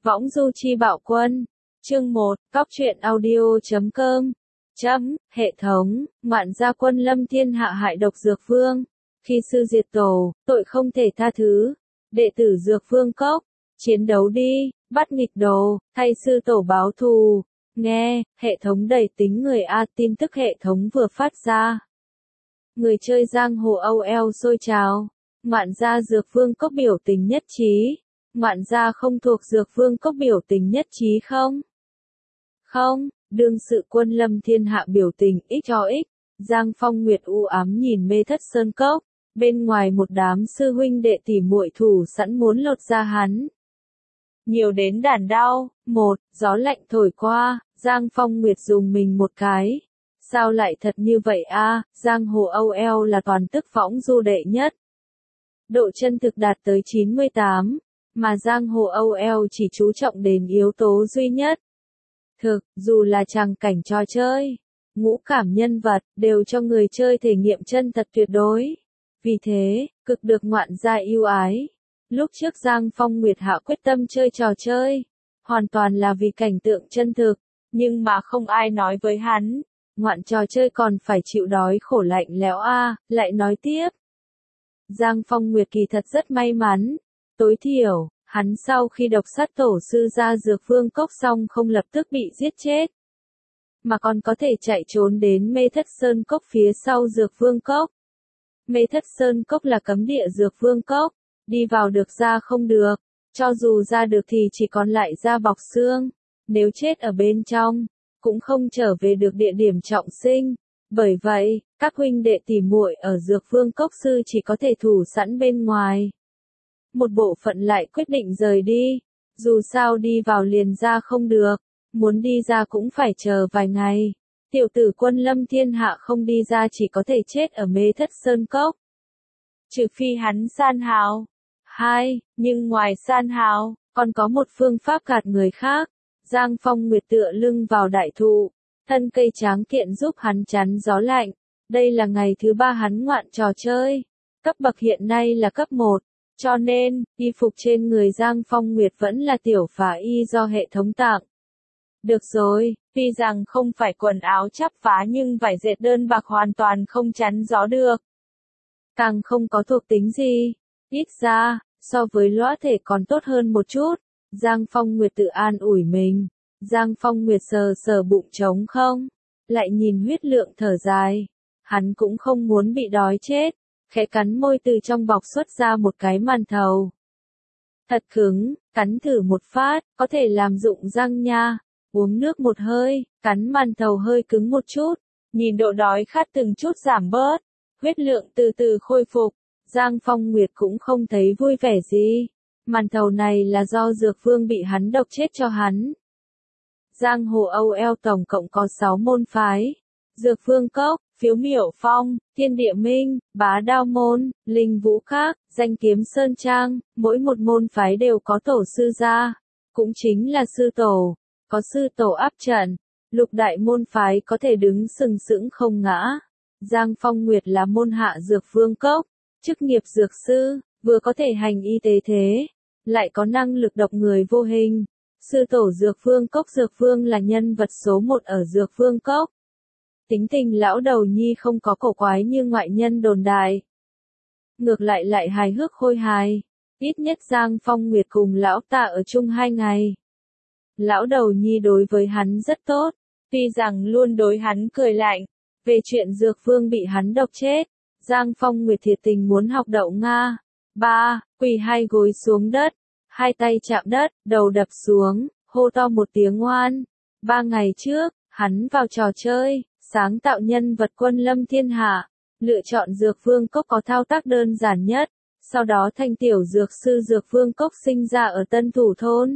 Võng du chi bạo quân. Chương 1, Cóc truyện audio.com. Hệ thống, ngoạn gia quân lâm thiên hạ hại độc dược vương. Khi sư diệt tổ, tội không thể tha thứ. Đệ tử dược vương Cốc, chiến đấu đi, bắt nghịch đồ, thay sư tổ báo thù. Nghe, hệ thống đầy tính người A, tin tức hệ thống vừa phát ra. Người chơi giang hồ OL sôi trào. Ngoạn gia dược vương Cốc biểu tình nhất trí. Ngoạn gia không thuộc dược vương Cốc biểu tình nhất trí không? Không, đương sự quân lâm thiên hạ biểu tình x cho x. Giang Phong Nguyệt u ám nhìn Mê Thất Sơn Cốc, bên ngoài một đám sư huynh đệ tỉ muội thủ sẵn muốn lột ra hắn. Nhiều đến đàn đau, gió lạnh thổi qua, Giang Phong Nguyệt dùng mình một cái. Sao lại thật như vậy a? Giang hồ OL là toàn tức võng du đệ nhất. Độ chân thực đạt tới 98, mà giang hồ OL chỉ chú trọng đến yếu tố duy nhất. Thực, dù là tràng cảnh trò chơi, ngũ cảm nhân vật, đều cho người chơi thể nghiệm chân thật tuyệt đối. Vì thế, cực được ngoạn gia yêu ái. Lúc trước Giang Phong Nguyệt hạ quyết tâm chơi trò chơi, hoàn toàn là vì cảnh tượng chân thực, nhưng mà không ai nói với hắn. Ngoạn trò chơi còn phải chịu đói khổ lạnh lẽo a, lại nói tiếp. Giang Phong Nguyệt kỳ thật rất may mắn. Tối thiểu, hắn sau khi độc sát tổ sư ra dược vương Cốc xong không lập tức bị giết chết, mà còn có thể chạy trốn đến Mê Thất Sơn Cốc phía sau dược vương Cốc. Mê Thất Sơn Cốc là cấm địa dược vương Cốc, đi vào được ra không được, cho dù ra được thì chỉ còn lại da bọc xương, nếu chết ở bên trong, cũng không trở về được địa điểm trọng sinh. Bởi vậy, các huynh đệ tỉ muội ở dược vương Cốc sư chỉ có thể thủ sẵn bên ngoài. Một bộ phận lại quyết định rời đi, dù sao đi vào liền ra không được, muốn đi ra cũng phải chờ vài ngày. Tiểu tử quân lâm thiên hạ không đi ra chỉ có thể chết ở Mê Thất Sơn Cốc. Trừ phi hắn san hào. Nhưng ngoài san hào, còn có một phương pháp gạt người khác. Giang Phong Nguyệt tựa lưng vào đại thụ, thân cây tráng kiện giúp hắn chắn gió lạnh. Đây là ngày thứ 3 hắn ngoạn trò chơi. Cấp bậc hiện nay là cấp 1. Cho nên, y phục trên người Giang Phong Nguyệt vẫn là tiểu phá y do hệ thống tặng. Được rồi, tuy rằng không phải quần áo chắp vá nhưng vải dệt đơn bạc hoàn toàn không chắn gió được. Càng không có thuộc tính gì. Ít ra, so với lõa thể còn tốt hơn một chút. Giang Phong Nguyệt tự an ủi mình. Giang Phong Nguyệt sờ sờ bụng trống không. Lại nhìn huyết lượng thở dài. Hắn cũng không muốn bị đói chết. Khẽ cắn môi từ trong bọc xuất ra một cái màn thầu. Thật cứng, cắn thử một phát, có thể làm rụng răng nha. Uống nước một hơi, cắn màn thầu hơi cứng một chút. Nhìn độ đói khát từng chút giảm bớt. Huyết lượng từ từ khôi phục. Giang Phong Nguyệt cũng không thấy vui vẻ gì. Màn thầu này là do dược vương bị hắn độc chết cho hắn. Giang hồ OL tổng cộng có 6 môn phái. Dược vương Cốc, Phiếu Miểu Phong, Thiên Địa Minh, Bá Đao Môn, Linh Vũ Các, Danh Kiếm Sơn Trang, mỗi một môn phái đều có tổ sư gia, cũng chính là sư tổ, có sư tổ áp trận, lục đại môn phái có thể đứng sừng sững không ngã. Giang Phong Nguyệt là môn hạ dược vương Cốc, chức nghiệp dược sư, vừa có thể hành y tế thế, lại có năng lực độc người vô hình. Sư tổ dược vương Cốc dược vương là nhân vật số 1 ở dược vương Cốc. Tính tình lão đầu nhi không có cổ quái như ngoại nhân đồn đại. Ngược lại lại hài hước khôi hài. Ít nhất Giang Phong Nguyệt cùng lão tạ ở chung 2 ngày. Lão đầu nhi đối với hắn rất tốt, tuy rằng luôn đối hắn cười lạnh. Về chuyện dược vương bị hắn độc chết, Giang Phong Nguyệt thiệt tình muốn học đậu Nga. Quỳ 2 gối xuống đất, 2 tay chạm đất, đầu đập xuống, hô to một tiếng oan. 3 ngày trước, hắn vào trò chơi, sáng tạo nhân vật quân lâm thiên hạ, lựa chọn dược vương Cốc có thao tác đơn giản nhất, sau đó thành tiểu dược sư dược vương Cốc sinh ra ở Tân Thủ Thôn.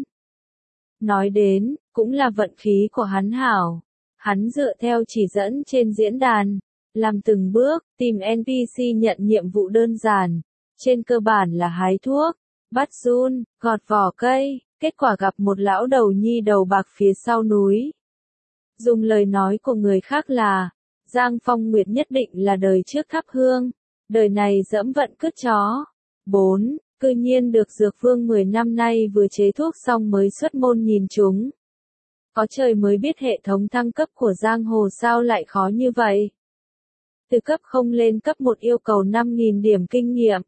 Nói đến, cũng là vận khí của hắn hảo. Hắn dựa theo chỉ dẫn trên diễn đàn, làm từng bước, tìm NPC nhận nhiệm vụ đơn giản, trên cơ bản là hái thuốc, bắt giun, gọt vỏ cây, kết quả gặp một lão đầu nhi đầu bạc phía sau núi. Dùng lời nói của người khác là, Giang Phong Nguyệt nhất định là đời trước thắp hương, đời này dẫm vận cứt chó. Cư nhiên được Dược Vương 10 năm nay vừa chế thuốc xong mới xuất môn nhìn chúng. Có trời mới biết hệ thống thăng cấp của giang hồ sao lại khó như vậy. Từ cấp 0 lên cấp 1 yêu cầu 5.000 điểm kinh nghiệm.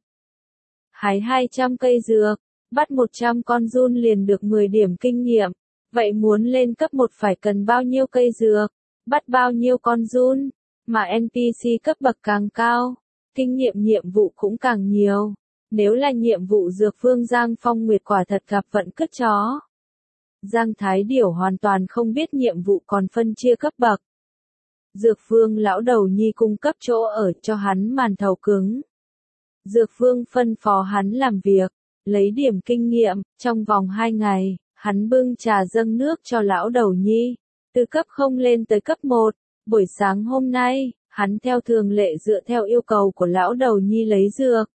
Hái 200 cây dược, bắt 100 con giun liền được 10 điểm kinh nghiệm. Vậy muốn lên cấp 1 phải cần bao nhiêu cây dược, bắt bao nhiêu con giun, mà NPC cấp bậc càng cao, kinh nghiệm nhiệm vụ cũng càng nhiều. Nếu là nhiệm vụ Dược Vương Giang Phong Nguyệt quả thật gặp vận cứt chó. Giang Thái Điểu hoàn toàn không biết nhiệm vụ còn phân chia cấp bậc. Dược Vương lão đầu nhi cung cấp chỗ ở cho hắn màn thầu cứng. Dược Vương phân phó hắn làm việc, lấy điểm kinh nghiệm, trong vòng 2 ngày, hắn bưng trà dâng nước cho lão đầu nhi, từ cấp 0 lên tới cấp 1, buổi sáng hôm nay, hắn theo thường lệ dựa theo yêu cầu của lão đầu nhi lấy dược.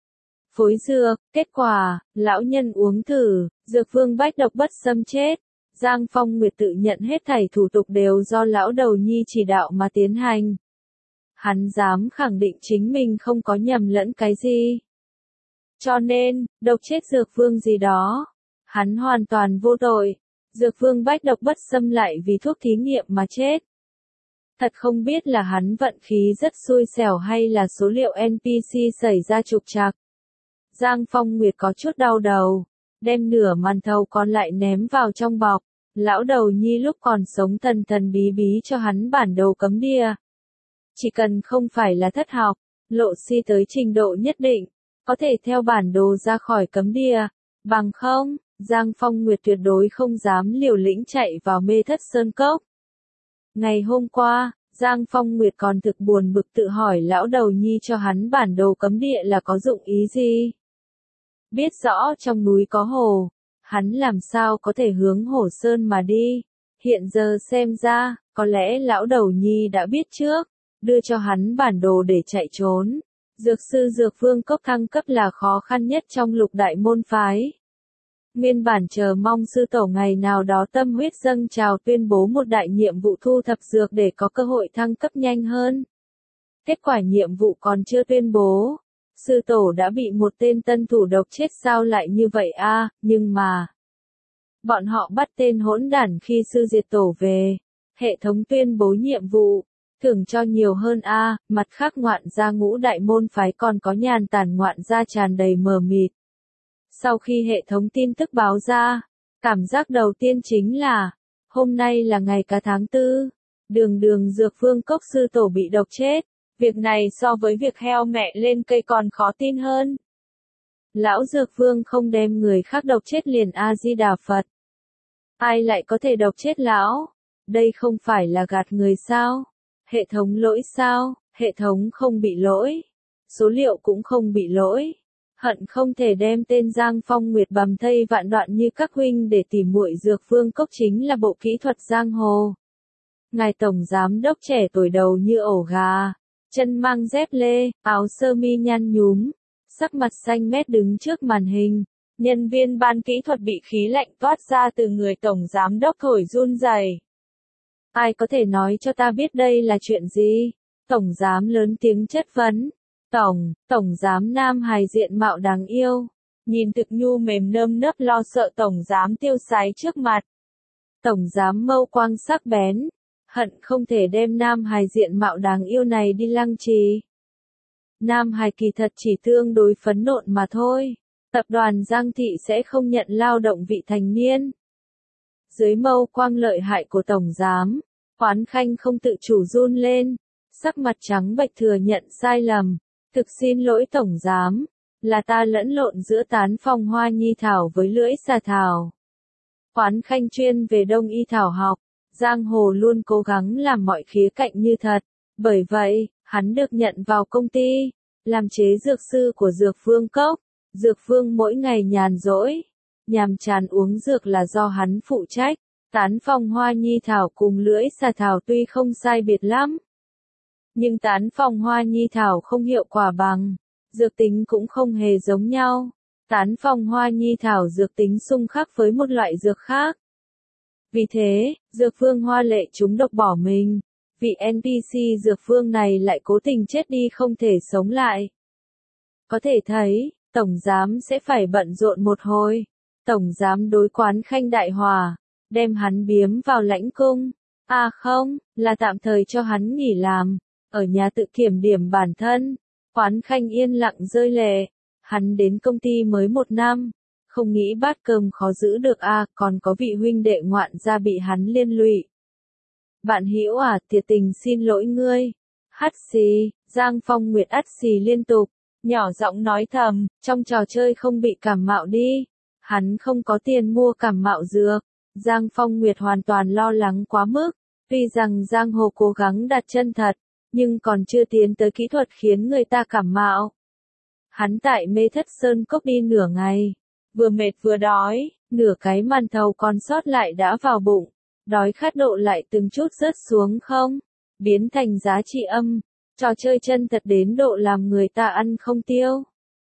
Phối dược, kết quả, lão nhân uống thử, Dược Vương bách độc bất xâm chết. Giang Phong Nguyệt tự nhận hết thảy thủ tục đều do lão đầu nhi chỉ đạo mà tiến hành. Hắn dám khẳng định chính mình không có nhầm lẫn cái gì. Cho nên, độc chết Dược Vương gì đó. Hắn hoàn toàn vô tội. Dược Vương bách độc bất xâm lại vì thuốc thí nghiệm mà chết. Thật không biết là hắn vận khí rất xui xẻo hay là số liệu NPC xảy ra trục trặc. Giang Phong Nguyệt có chút đau đầu, đem nửa màn thầu còn lại ném vào trong bọc. Lão đầu nhi lúc còn sống thần thần bí bí cho hắn bản đồ cấm địa. Chỉ cần không phải là thất học, lộ si tới trình độ nhất định, có thể theo bản đồ ra khỏi cấm địa. Bằng không, Giang Phong Nguyệt tuyệt đối không dám liều lĩnh chạy vào mê thất sơn cốc. Ngày hôm qua, Giang Phong Nguyệt còn thực buồn bực tự hỏi lão đầu nhi cho hắn bản đồ cấm địa là có dụng ý gì. Biết rõ trong núi có hồ, hắn làm sao có thể hướng Hồ Sơn mà đi. Hiện giờ xem ra, có lẽ lão đầu nhi đã biết trước, đưa cho hắn bản đồ để chạy trốn. Dược sư Dược Vương cốc thăng cấp là khó khăn nhất trong lục đại môn phái. Nguyên bản chờ mong sư tổ ngày nào đó tâm huyết dâng trào tuyên bố một đại nhiệm vụ thu thập dược để có cơ hội thăng cấp nhanh hơn. Kết quả nhiệm vụ còn chưa tuyên bố. Sư tổ đã bị một tên tân thủ độc chết sao lại như vậy a? Nhưng mà bọn họ bắt tên hỗn đản khi sư diệt tổ về. Hệ thống tuyên bố nhiệm vụ, thưởng cho nhiều hơn a. Mặt khác ngoạn gia ngũ đại môn phái còn có nhàn tản ngoạn gia tràn đầy mờ mịt. Sau khi hệ thống tin tức báo ra, cảm giác đầu tiên chính là, hôm nay là ngày cả tháng 4, đường Dược Vương cốc sư tổ bị độc chết. Việc này so với việc heo mẹ lên cây còn khó tin hơn. Lão Dược Vương không đem người khác độc chết liền A-di-đà Phật. Ai lại có thể độc chết lão? Đây không phải là gạt người sao? Hệ thống lỗi sao? Hệ thống không bị lỗi. Số liệu cũng không bị lỗi. Hận không thể đem tên Giang Phong Nguyệt bầm thây vạn đoạn như các huynh để tỉ muội Dược Vương cốc chính là bộ kỹ thuật giang hồ. Ngài Tổng Giám Đốc trẻ tuổi đầu như ổ gà. Chân mang dép lê, áo sơ mi nhăn nhúm, sắc mặt xanh mét đứng trước màn hình. Nhân viên ban kỹ thuật bị khí lạnh toát ra từ người tổng giám đốc thổi run rẩy. Ai có thể nói cho ta biết đây là chuyện gì? Tổng giám lớn tiếng chất vấn. Tổng giám nam hài diện mạo đáng yêu. Nhìn thực nhu mềm nơm nớp lo sợ tổng giám tiêu sái trước mặt. Tổng giám mâu quang sắc bén. Hận không thể đem nam hài diện mạo đáng yêu này đi lăng trì. Nam hài kỳ thật chỉ tương đối phẫn nộ mà thôi. Tập đoàn Giang Thị sẽ không nhận lao động vị thành niên. Dưới mâu quang lợi hại của tổng giám, Hoán Khanh không tự chủ run lên, sắc mặt trắng bệch thừa nhận sai lầm. Thực xin lỗi tổng giám, là ta lẫn lộn giữa tán phong hoa nhi thảo với lưỡi xà thảo. Hoán Khanh chuyên về đông y thảo học. Giang hồ luôn cố gắng làm mọi khía cạnh như thật, bởi vậy, hắn được nhận vào công ty, làm chế dược sư của Dược Vương cốc. Dược Vương mỗi ngày nhàn rỗi, nhàm chán uống dược là do hắn phụ trách. Tán phong hoa nhi thảo cùng lưỡi xà thảo tuy không sai biệt lắm, nhưng tán phong hoa nhi thảo không hiệu quả bằng, dược tính cũng không hề giống nhau. Tán phong hoa nhi thảo dược tính xung khắc với một loại dược khác. Vì thế, Dược Vương hoa lệ chúng độc bỏ mình. Vị NPC Dược Vương này lại cố tình chết đi không thể sống lại. Có thể thấy, Tổng giám sẽ phải bận rộn một hồi. Tổng giám đối Quán Khanh đại hòa, đem hắn biếm vào lãnh cung. À không, là tạm thời cho hắn nghỉ làm, ở nhà tự kiểm điểm bản thân. Quán Khanh yên lặng rơi lệ. Hắn đến công ty mới 1 năm, không nghĩ bát cơm khó giữ được còn có vị huynh đệ ngoạn gia bị hắn liên lụy. Bạn Hữu thiệt tình xin lỗi ngươi. Hắt xì, Giang Phong Nguyệt ắt xì liên tục, nhỏ giọng nói thầm, trong trò chơi không bị cảm mạo đi. Hắn không có tiền mua cảm mạo dược. Giang Phong Nguyệt hoàn toàn lo lắng quá mức, tuy rằng Giang Hồ cố gắng đặt chân thật, nhưng còn chưa tiến tới kỹ thuật khiến người ta cảm mạo. Hắn tại Mê Thất Sơn Cốc đi nửa ngày, vừa mệt vừa đói, nửa cái màn thầu còn sót lại đã vào bụng, đói khát độ lại từng chút rớt xuống không, biến thành giá trị âm, trò chơi chân thật đến độ làm người ta ăn không tiêu.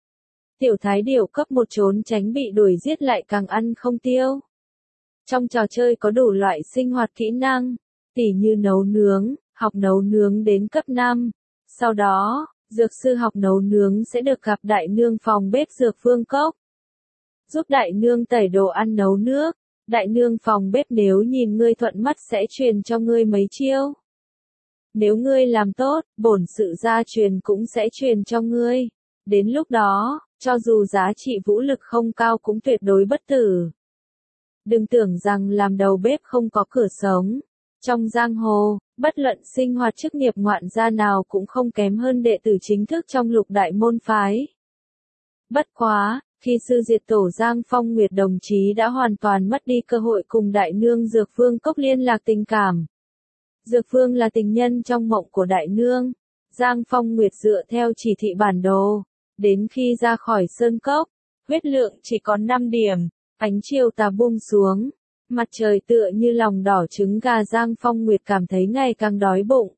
Tiểu Thái Điểu cấp 1 trốn tránh bị đuổi giết lại càng ăn không tiêu. Trong trò chơi có đủ loại sinh hoạt kỹ năng, tỉ như nấu nướng, học nấu nướng đến cấp 5. Sau đó, dược sư học nấu nướng sẽ được gặp đại nương phòng bếp dược vương cốc. Giúp đại nương tẩy đồ ăn nấu nước, đại nương phòng bếp nếu nhìn ngươi thuận mắt sẽ truyền cho ngươi mấy chiêu. Nếu ngươi làm tốt, bổn sự gia truyền cũng sẽ truyền cho ngươi. Đến lúc đó, cho dù giá trị vũ lực không cao cũng tuyệt đối bất tử. Đừng tưởng rằng làm đầu bếp không có cửa sống. Trong giang hồ, bất luận sinh hoạt chức nghiệp ngoạn gia nào cũng không kém hơn đệ tử chính thức trong lục đại môn phái. Bất quá, khi sư diệt tổ Giang Phong Nguyệt đồng chí đã hoàn toàn mất đi cơ hội cùng đại nương Dược Vương Cốc liên lạc tình cảm. Dược Vương là tình nhân trong mộng của đại nương. Giang Phong Nguyệt dựa theo chỉ thị bản đồ, đến khi ra khỏi sơn cốc, huyết lượng chỉ còn 5 điểm, ánh chiều tà buông xuống. Mặt trời tựa như lòng đỏ trứng gà. Giang Phong Nguyệt cảm thấy ngày càng đói bụng.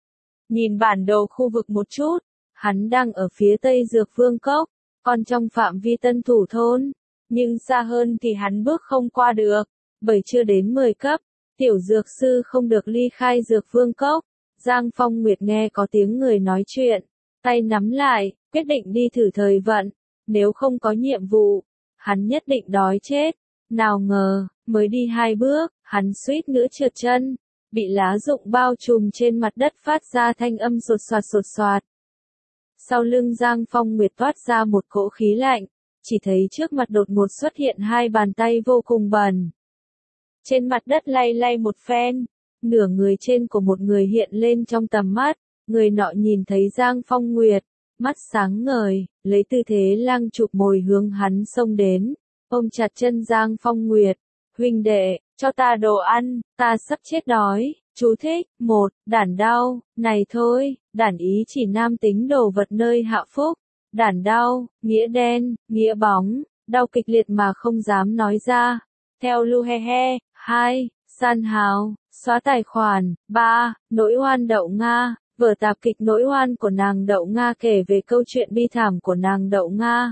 Nhìn bản đồ khu vực một chút, hắn đang ở phía tây Dược Vương Cốc, còn trong phạm vi Tân Thủ Thôn, nhưng xa hơn thì hắn bước không qua được, bởi chưa đến 10 cấp, tiểu dược sư không được ly khai Dược Vương Cốc. Giang Phong Nguyệt nghe có tiếng người nói chuyện, tay nắm lại, quyết định đi thử thời vận, nếu không có nhiệm vụ, hắn nhất định đói chết. Nào ngờ, mới đi 2 bước, hắn suýt nữa trượt chân, bị lá rụng bao trùm trên mặt đất phát ra thanh âm sột soạt. Sau lưng Giang Phong Nguyệt toát ra một cỗ khí lạnh, chỉ thấy trước mặt đột ngột xuất hiện 2 bàn tay vô cùng bẩn. Trên mặt đất lay lay một phen, nửa người trên của một người hiện lên trong tầm mắt, người nọ nhìn thấy Giang Phong Nguyệt, mắt sáng ngời, lấy tư thế lang chụp mồi hướng hắn xông đến, ôm chặt chân Giang Phong Nguyệt, huynh đệ, cho ta đồ ăn, ta sắp chết đói. Chú thích, 1, đản đau, này thôi, đản ý chỉ nam tính đồ vật nơi hạ phúc, đản đau, nghĩa đen, nghĩa bóng, đau kịch liệt mà không dám nói ra. Theo Lu He He. 2, san hào, xóa tài khoản. 3, nỗi oan Đậu Nga, vở tạp kịch Nỗi oan của nàng Đậu Nga kể về câu chuyện bi thảm của nàng Đậu Nga.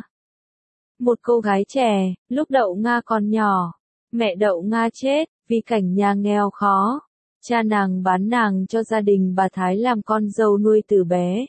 Một cô gái trẻ, lúc Đậu Nga còn nhỏ, mẹ Đậu Nga chết, vì cảnh nhà nghèo khó. Cha nàng bán nàng cho gia đình bà Thái làm con dâu nuôi từ bé.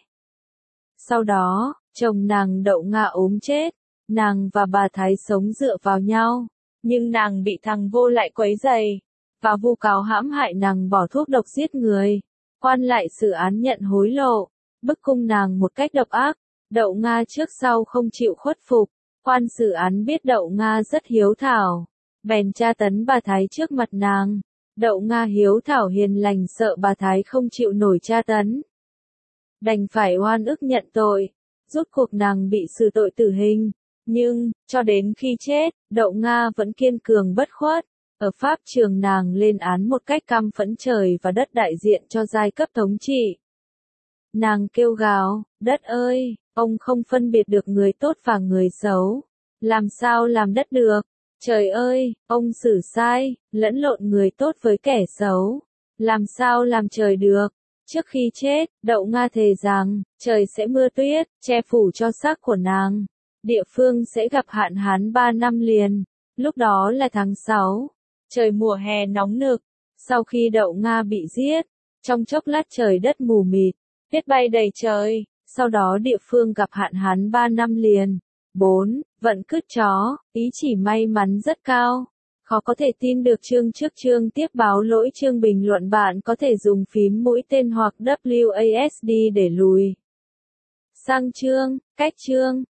Sau đó, chồng nàng Đậu Nga ốm chết, nàng và bà Thái sống dựa vào nhau, nhưng nàng bị thằng vô lại quấy rầy, và vu cáo hãm hại nàng bỏ thuốc độc giết người. Quan lại xử án nhận hối lộ, bức cung nàng một cách độc ác. Đậu Nga trước sau không chịu khuất phục. Quan xử án biết Đậu Nga rất hiếu thảo, bèn tra tấn bà Thái trước mặt nàng. Đậu Nga hiếu thảo hiền lành sợ bà Thái không chịu nổi tra tấn, đành phải oan ức nhận tội, rốt cuộc nàng bị xử tội tử hình. Nhưng, cho đến khi chết, Đậu Nga vẫn kiên cường bất khuất. Ở pháp trường nàng lên án một cách căm phẫn trời và đất đại diện cho giai cấp thống trị. Nàng kêu gào, đất ơi, ông không phân biệt được người tốt và người xấu. Làm sao làm đất được? Trời ơi, ông xử sai, lẫn lộn người tốt với kẻ xấu. Làm sao làm trời được? Trước khi chết, Đậu Nga thề rằng, trời sẽ mưa tuyết, che phủ cho xác của nàng. Địa phương sẽ gặp hạn hán 3 năm liền. Lúc đó là tháng 6. Trời mùa hè nóng nực. Sau khi Đậu Nga bị giết, trong chốc lát trời đất mù mịt, tuyết bay đầy trời. Sau đó địa phương gặp hạn hán 3 năm liền. 4. Vận cât chó, ý chỉ may mắn rất cao. Khó có thể tin được chương trước chương tiếp báo lỗi chương bình luận bạn có thể dùng phím mũi tên hoặc WASD để lùi sang chương, cách chương.